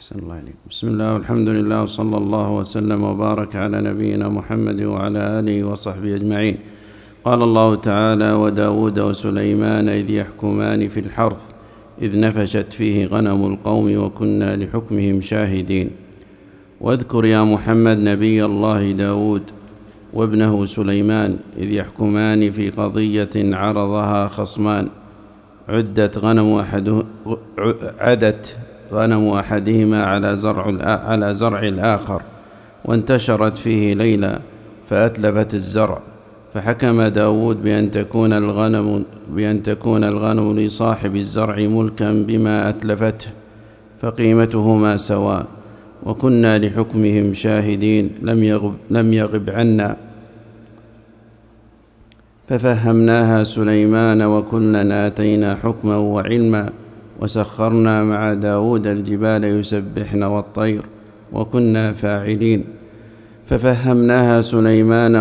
أحسن الله عليكم. بسم الله والحمد لله وصلى الله وسلم وبارك على نبينا محمد وعلى آله وصحبه أجمعين. قال الله تعالى: وداود وسليمان إذ يحكمان في الحرث إذ نفشت فيه غنم القوم وكنا لحكمهم شاهدين. واذكر يا محمد نبي الله داود وابنه سليمان إذ يحكمان في قضية عرضها خصمان عدت غنم أحدهما على زرع الآخر وانتشرت فيه ليلة فأتلفت الزرع، فحكم داود بأن تكون الغنم لصاحب الزرع ملكا بما أتلفته فقيمتهما سواء، وكنا لحكمهم شاهدين لم يغب عنا. ففهمناها سليمان وكلا آتينا حكما وعلما وسخرنا مع داود الجبال يسبحن والطير وكنا فاعلين. ففهمناها سليمان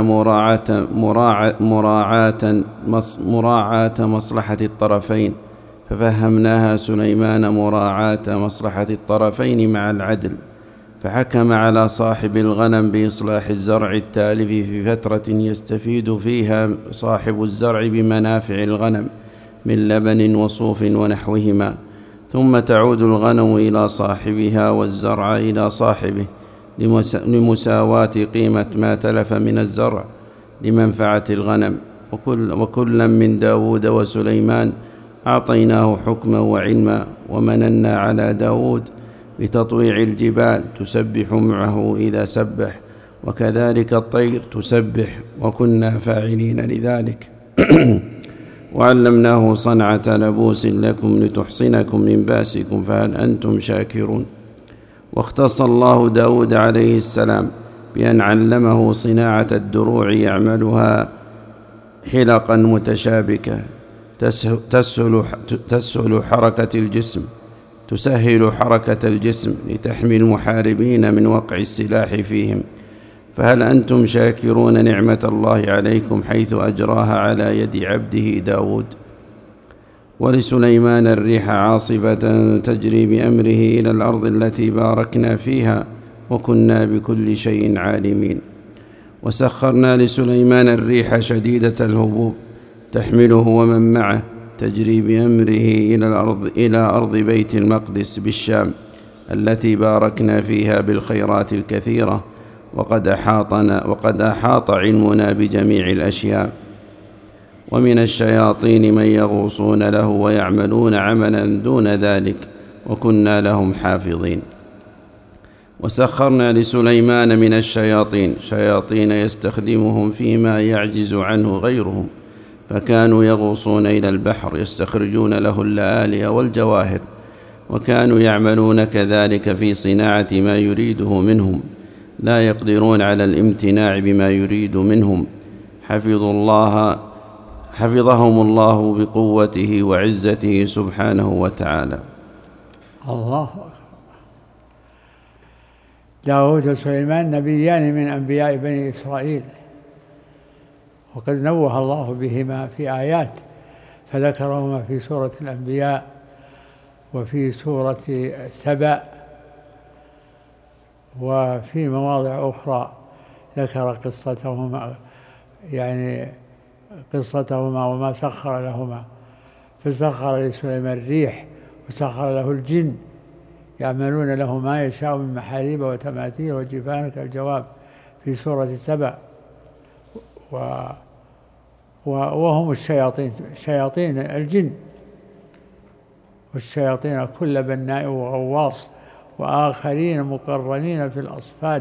مراعاة مصلحة الطرفين مع العدل، فحكم على صاحب الغنم بإصلاح الزرع التالف في فترة يستفيد فيها صاحب الزرع بمنافع الغنم من لبن وصوف ونحوهما، ثم تعود الغنم إلى صاحبها والزرع إلى صاحبه لمساواة قيمة ما تلف من الزرع لمنفعة الغنم. وكلا من داود وسليمان أعطيناه حكما وعلما، ومننا على داود بتطويع الجبال تسبح معه إذا سبح، وكذلك الطير تسبح، وكنا فاعلين لذلك. وعلمناه صنعة لبوس لكم لتحصنكم من باسكم فهل أنتم شاكرون. واختص الله داود عليه السلام بأن علمه صناعة الدروع يعملها حلقا متشابكة تسهل حركة الجسم لتحمي المحاربين من وقع السلاح فيهم. فهل أنتم شاكرون نعمة الله عليكم حيث أجراها على يد عبده داود. ولسليمان الريح عاصفة تجري بأمره إلى الأرض التي باركنا فيها وكنا بكل شيء عالمين. وسخرنا لسليمان الريح شديدة الهبوب تحمله ومن معه تجري بأمره إلى أرض بيت المقدس بالشام التي باركنا فيها بالخيرات الكثيرة، وقد أحاط علمنا بجميع الأشياء. ومن الشياطين من يغوصون له ويعملون عملا دون ذلك وكنا لهم حافظين. وسخرنا لسليمان من الشياطين شياطين يستخدمهم فيما يعجز عنه غيرهم، فكانوا يغوصون إلى البحر يستخرجون له اللآلئ والجواهر، وكانوا يعملون كذلك في صناعة ما يريده منهم، لا يقدرون على الامتناع بما يريد منهم. حفظهم الله بقوته وعزته سبحانه وتعالى. الله أكبر. داود وسليمان نبيان من أنبياء بني إسرائيل، وقد نوه الله بهما في آيات، فذكرهما في سورة الأنبياء وفي سورة سبأ، وفي مواضع أخرى ذكر قصتهما وما سخر لهما. فسخر لسليمان الريح وسخر له الجن يعملون له ما يشاء من محاريب وتماثيل وجفان كالجواب في سورة سبأ. وهم شياطين الجن، والشياطين كل بناء وغواص وآخرين مقرنين في الأصفاد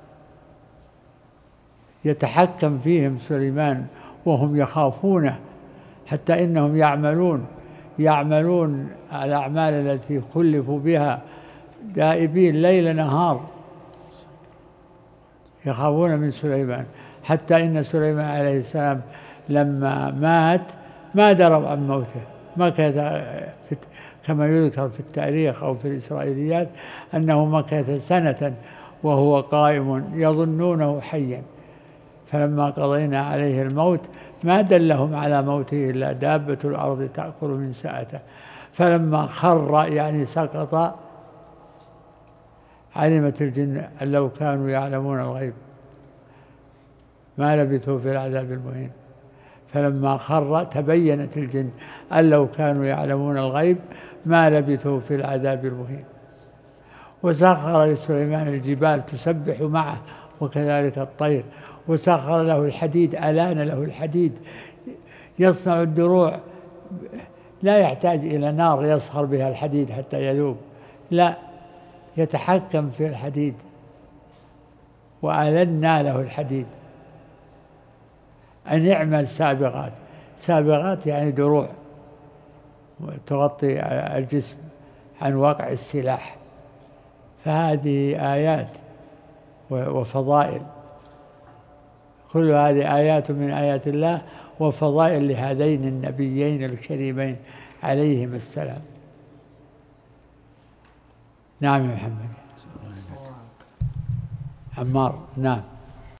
يتحكم فيهم سليمان وهم يخافونه، حتى إنهم يعملون الأعمال التي كلفوا بها دائبين ليل نهار يخافون من سليمان، حتى إن سليمان عليه السلام لما مات ما دروا عن موته، مكث كما يذكر في التاريخ أو في الإسرائيليات أنه مكث سنة وهو قائم يظنونه حيا، فلما قضينا عليه الموت ما دلهم على موته إلا دابة الأرض تأكل من سأته، فلما خر يعني سقط علمت الجن أن لو كانوا يعلمون الغيب ما لبثوا في العذاب المهين. فلما خر تبينت الجن أن لو كانوا يعلمون الغيب ما لبثوا في العذاب المهين. وسخر لسليمان الجبال تسبح معه وكذلك الطير، وسخر له الحديد، ألان له الحديد يصنع الدروع، لا يحتاج إلى نار يصهر بها الحديد حتى يذوب، لا، يتحكم في الحديد. وألنا له الحديد أن يعمل سابغات، سابغات يعني دروع تغطي الجسم عن واقع السلاح. فهذه آيات وفضائل، كل هذه آيات من آيات الله وفضائل لهذين النبيين الكريمين عليهم السلام. نعم يا محمد. عمار. نعم.